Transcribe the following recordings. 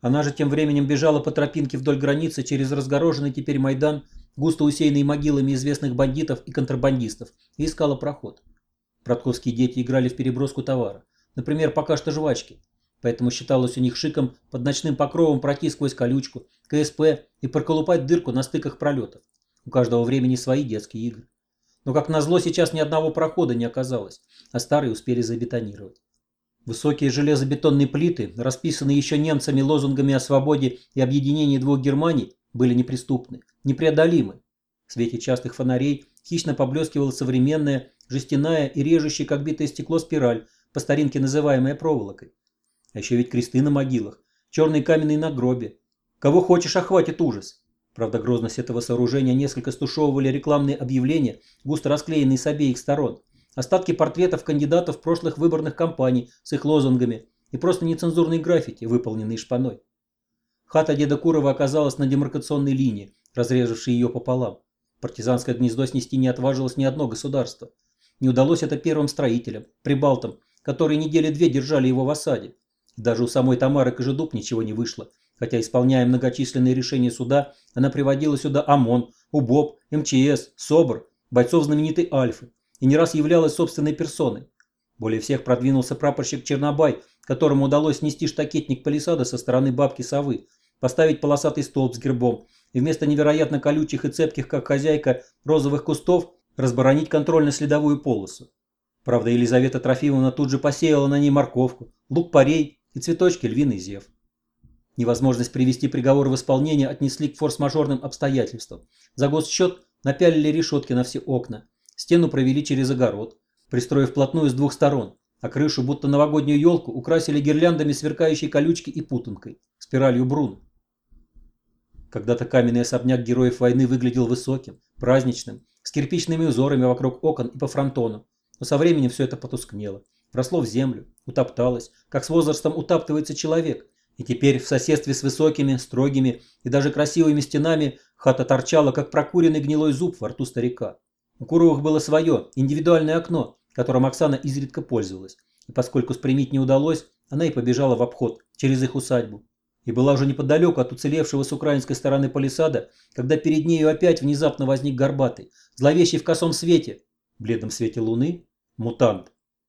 Она же тем временем бежала по тропинке вдоль границы через разгороженный теперь Майдан, густо усеянный могилами известных бандитов и контрабандистов, и искала проход. Братковские дети играли в переброску товара. Например, пока что жвачки. Поэтому считалось у них шиком под ночным покровом пройти сквозь колючку, КСП и проколупать дырку на стыках пролетов. У каждого времени свои детские игры. Но, как назло, сейчас ни одного прохода не оказалось, а старые успели забетонировать. Высокие железобетонные плиты, расписанные еще немцами лозунгами о свободе и объединении двух Германий, были неприступны, непреодолимы. В свете частых фонарей хищно поблескивала современная, жестяная и режущая, как битое стекло, спираль, по старинке называемая проволокой. А еще ведь кресты на могилах, черные каменные надгробия. Кого хочешь, охватит ужас. Правда, грозность этого сооружения несколько стушевывали рекламные объявления, густо расклеенные с обеих сторон. Остатки портретов кандидатов прошлых выборных кампаний с их лозунгами и просто нецензурные граффити, выполненные шпаной. Хата деда Курова оказалась на демаркационной линии, разрезавшей ее пополам. Партизанское гнездо снести не отважилось ни одно государство. Не удалось это первым строителям, прибалтам, которые недели две держали его в осаде. Даже у самой Тамары Кожедуб ничего не вышло, хотя, исполняя многочисленные решения суда, она приводила сюда ОМОН, УБОП, МЧС, СОБР, бойцов знаменитой Альфы, и не раз являлась собственной персоной. Более всех продвинулся прапорщик Чернобай, которому удалось снести штакетник палисада со стороны бабки Совы, поставить полосатый столб с гербом и вместо невероятно колючих и цепких, как хозяйка, розовых кустов, разборонить контрольно-следовую полосу. Правда, Елизавета Трофимовна тут же посеяла на ней морковку, лук-порей и цветочки львиный зев. Невозможность привести приговор в исполнение отнесли к форс-мажорным обстоятельствам. За госсчет напялили решетки на все окна, стену провели через огород, пристроив вплотную с двух сторон, а крышу, будто новогоднюю елку, украсили гирляндами сверкающей колючки и путанкой, спиралью Брун. Когда-то каменный особняк героев войны выглядел высоким, праздничным, с кирпичными узорами вокруг окон и по фронтону, но со временем все это потускнело, вросло в землю, утопталось, как с возрастом утаптывается человек, и теперь в соседстве с высокими, строгими и даже красивыми стенами хата торчала, как прокуренный гнилой зуб во рту старика. У Куровых было свое, индивидуальное окно, которым Оксана изредка пользовалась, и поскольку спрямить не удалось, она и побежала в обход, через их усадьбу. И была уже неподалеку от уцелевшего с украинской стороны палисада, когда перед нею опять внезапно возник горбатый, зловещий в косом свете, бледном свете луны, мутант.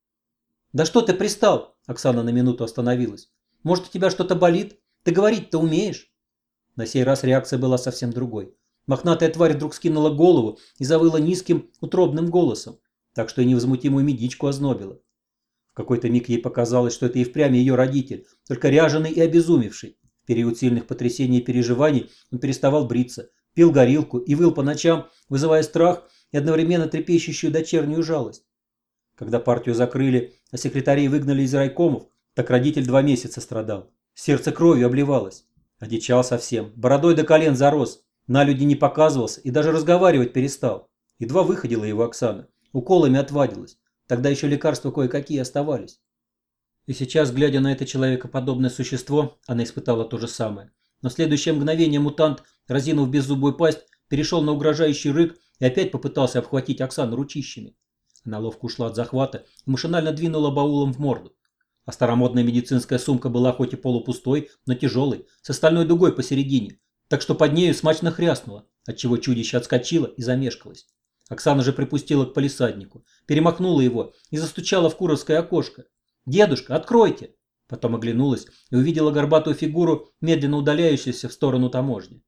«Да что ты пристал?» – Оксана на минуту остановилась. «Может, у тебя что-то болит? Ты говорить-то умеешь?» На сей раз реакция была совсем другой. Мохнатая тварь вдруг скинула голову и завыла низким, утробным голосом, так что и невозмутимую медичку ознобила. В какой-то миг ей показалось, что это и впрямь ее родитель, только ряженый и обезумевший. В период сильных потрясений и переживаний он переставал бриться, пил горилку и выл по ночам, вызывая страх и одновременно трепещущую дочернюю жалость. Когда партию закрыли, а секретарей выгнали из райкомов, так родитель 2 месяца страдал. Сердце кровью обливалось. Одичал совсем, бородой до колен зарос, на люди не показывался и даже разговаривать перестал. Едва выходила его Оксана, уколами отвадилась. Тогда еще лекарства кое-какие оставались. И сейчас, глядя на это человекоподобное существо, она испытала то же самое. Но в следующее мгновение мутант, разинув беззубую пасть, перешел на угрожающий рык и опять попытался обхватить Оксану ручищами. Она ловко ушла от захвата и машинально двинула баулом в морду. А старомодная медицинская сумка была хоть и полупустой, но тяжелой, с остальной дугой посередине, так что под нею смачно хряснуло, отчего чудище отскочило и замешкалось. Оксана же припустила к палисаднику, перемахнула его и застучала в куровское окошко. «Дедушка, откройте!» Потом оглянулась и увидела горбатую фигуру, медленно удаляющуюся в сторону таможни.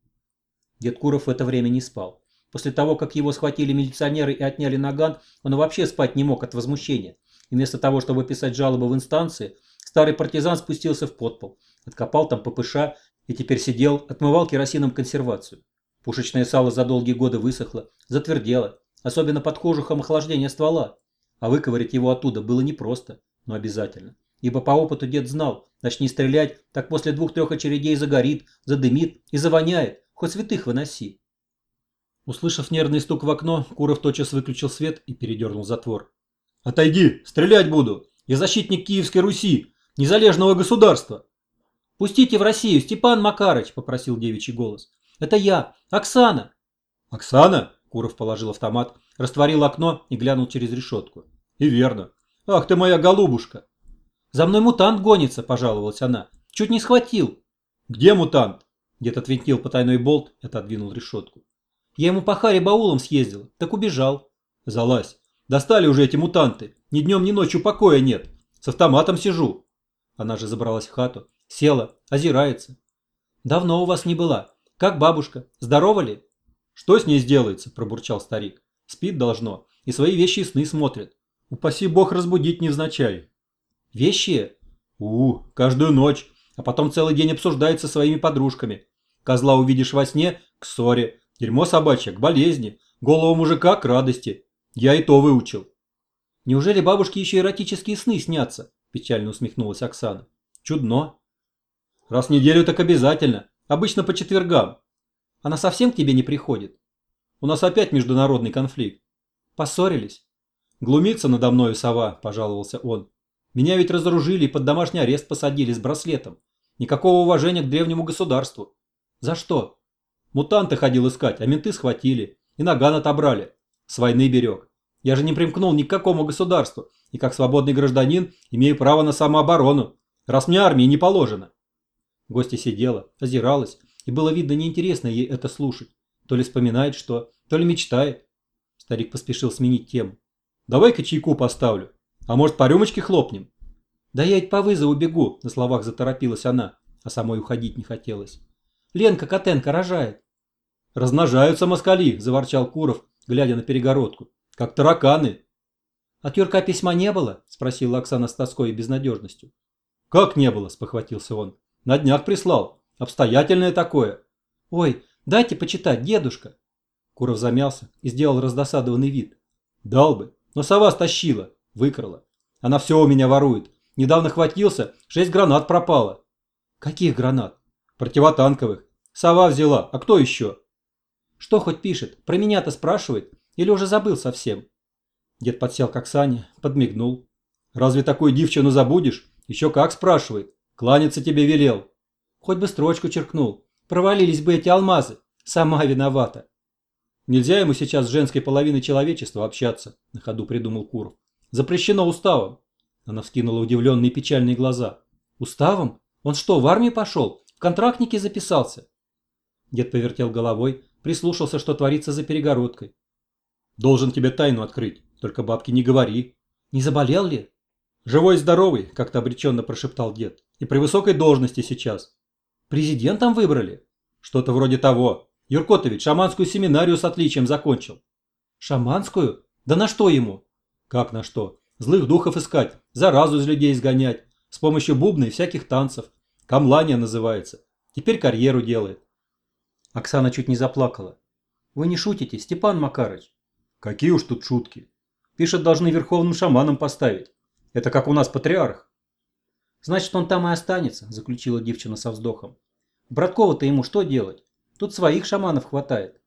Дед Куров в это время не спал. После того, как его схватили милиционеры и отняли наган, он вообще спать не мог от возмущения. И вместо того, чтобы писать жалобы в инстанции, старый партизан спустился в подпол, откопал там ППШ и теперь сидел, отмывал керосином консервацию. Пушечное сало за долгие годы высохло, затвердело, особенно под кожухом охлаждения ствола. А выковырять его оттуда было непросто, но обязательно. Ибо по опыту дед знал, начни стрелять, так после 2-3 очередей загорит, задымит и завоняет, хоть святых выноси. Услышав нервный стук в окно, Куров тотчас выключил свет и передернул затвор. «Отойди, стрелять буду! Я защитник Киевской Руси, незалежного государства!» «Пустите в Россию, Степан Макарыч!» – попросил девичий голос. «Это я, Оксана!» «Оксана?» – Куров положил автомат, растворил окно и глянул через решетку. «И верно. Ах ты моя голубушка!» «За мной мутант гонится!» – пожаловалась она. «Чуть не схватил!» Где мутант? Дед отвинтил потайной болт и отодвинул решетку. Я ему по харе баулом съездил, так убежал. Залазь. Достали уже эти мутанты. Ни днем, ни ночью покоя нет. С автоматом сижу. Она же забралась в хату. Села, озирается. Давно у вас не была. Как бабушка? Здорова ли? Что с ней сделается, пробурчал старик. Спит должно. И свои вещи и сны смотрит. Упаси бог разбудить невзначай. Вещи? Каждую ночь. А потом целый день обсуждает со своими подружками. Козла увидишь во сне – к ссоре. Дерьмо собачье – к болезни. Голову мужика – к радости. Я и то выучил. Неужели бабушке еще эротические сны снятся? Печально усмехнулась Оксана. Чудно. Раз в неделю так обязательно. Обычно по четвергам. Она совсем к тебе не приходит? У нас опять международный конфликт. Поссорились? Глумится надо мною сова, пожаловался он. Меня ведь разоружили и под домашний арест посадили с браслетом. Никакого уважения к древнему государству. За что? Мутанты ходил искать, а менты схватили. И наган отобрали. С войны берег. Я же не примкнул ни к какому государству. И как свободный гражданин имею право на самооборону. Раз мне армии не положено. Гостья сидела, озиралась. И было видно неинтересно ей это слушать. То ли вспоминает что, то ли мечтает. Старик поспешил сменить тему. Давай-ка чайку поставлю. А может, по рюмочке хлопнем? Да я ведь по вызову бегу, на словах заторопилась она, а самой уходить не хотелось. Ленка Котенко рожает. Размножаются москали, заворчал Куров, глядя на перегородку. Как тараканы. От Юрка письма не было? Спросила Оксана с тоской и безнадежностью. Как не было, спохватился он. На днях прислал. Обстоятельное такое. Ой, дайте почитать, дедушка. Куров замялся и сделал раздосадованный вид. Дал бы, но сова стащила, выкрала. Она все у меня ворует. Недавно хватился, 6 гранат пропало. Каких гранат? Противотанковых. Сова взяла, а кто еще? Что хоть пишет? Про меня-то спрашивает? Или уже забыл совсем? Дед подсел к Оксане, подмигнул. Разве такую девчину забудешь? Еще как спрашивает. Кланяться тебе велел. Хоть бы строчку черкнул. Провалились бы эти алмазы. Сама виновата. Нельзя ему сейчас с женской половиной человечества общаться, на ходу придумал Куров. Запрещено уставом. Она вскинула удивленные печальные глаза. Уставом? Он что, в армию пошел? В контрактники записался? Дед повертел головой, прислушался, что творится за перегородкой. Должен тебе тайну открыть, только бабке не говори. Не заболел ли? Живой и здоровый, как-то обреченно прошептал дед. И при высокой должности сейчас. Президентом выбрали? Что-то вроде того. Юрко-то ведь шаманскую семинарию с отличием закончил. Шаманскую? Да на что ему? Как на что? Злых духов искать, заразу из людей изгонять, с помощью бубна и всяких танцев. Камлания называется. Теперь карьеру делает. Оксана чуть не заплакала. Вы не шутите, Степан Макарыч? Какие уж тут шутки. Пишет, должны верховным шаманом поставить. Это как у нас патриарх. Значит, он там и останется, заключила девчина со вздохом. Браткова-то ему что делать? Тут своих шаманов хватает.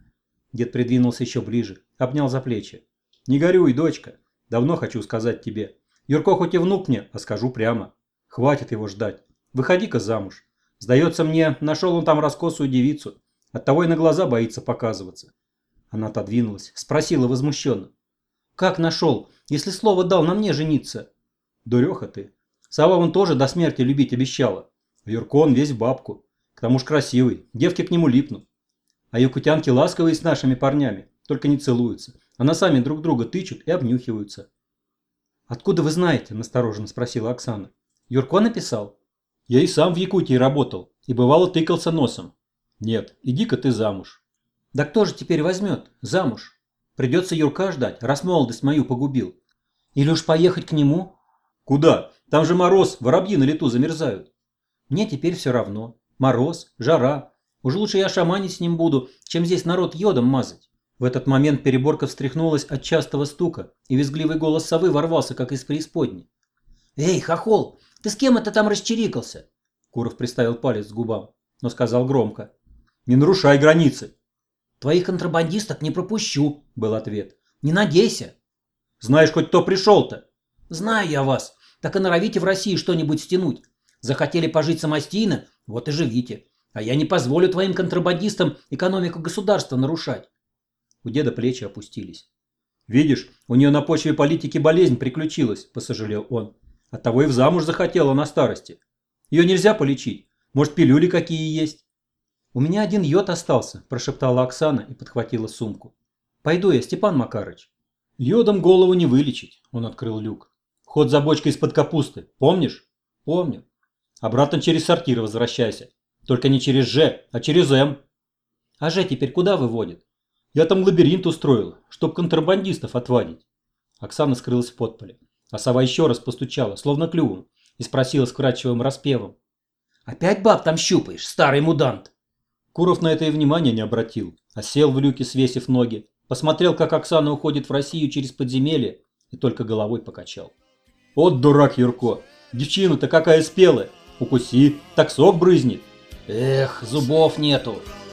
Дед придвинулся еще ближе, обнял за плечи. Не горюй, дочка. Давно хочу сказать тебе. Юрко хоть и внук мне, а скажу прямо. Хватит его ждать. Выходи-ка замуж. Сдается мне, нашел он там раскосую девицу. Оттого и на глаза боится показываться. Она отодвинулась, спросила возмущенно. Как нашел, если слово дал на мне жениться? Дуреха ты. Сова вон тоже до смерти любить обещала. Юрко он весь в бабку. К тому ж красивый, девки к нему липнут. А якутянки ласковые с нашими парнями, только не целуются. А носами друг друга тычут и обнюхиваются. «Откуда вы знаете?» – настороженно спросила Оксана. «Юрко написал?» «Я и сам в Якутии работал, и бывало тыкался носом. Нет, иди-ка ты замуж». «Да кто же теперь возьмет? Замуж? Придется Юрка ждать, раз молодость мою погубил. Или уж поехать к нему?» «Куда? Там же мороз, воробьи на лету замерзают». «Мне теперь все равно. Мороз, жара. Уже лучше я шаманить с ним буду, чем здесь народ йодом мазать». В этот момент переборка встряхнулась от частого стука, и визгливый голос совы ворвался, как из преисподней. «Эй, хохол, ты с кем это там расчирикался?» Куров приставил палец к губам, но сказал громко. «Не нарушай границы». «Твоих контрабандистов не пропущу», — был ответ. «Не надейся». «Знаешь, хоть кто пришел-то?» «Знаю я вас. Так и норовите в России что-нибудь стянуть. Захотели пожить самостийно, вот и живите. А я не позволю твоим контрабандистам экономику государства нарушать». У деда плечи опустились. «Видишь, у нее на почве политики болезнь приключилась», – посожалел он. «Оттого и в замуж захотела на старости. Ее нельзя полечить. Может, пилюли какие есть? У меня один йод остался, прошептала Оксана и подхватила сумку. Пойду я, Степан Макарыч. Йодом голову не вылечить, он открыл люк. Ход за бочкой из-под капусты, помнишь? Помню. Обратно через сортир возвращайся. Только не через Ж, а через М. А Ж теперь куда выводит? Я там лабиринт устроил, чтоб контрабандистов отвадить. Оксана скрылась в подполе. А сова еще раз постучала, словно клювом, и спросила с вкрадчивым распевом. «Опять баб там щупаешь, старый мудант?» Куров на это и внимания не обратил, а сел в люке, свесив ноги, посмотрел, как Оксана уходит в Россию через подземелье, и только головой покачал. «Вот дурак Юрко! Девчина-то какая спелая! Укуси, так сок брызнет!» «Эх, зубов нету!»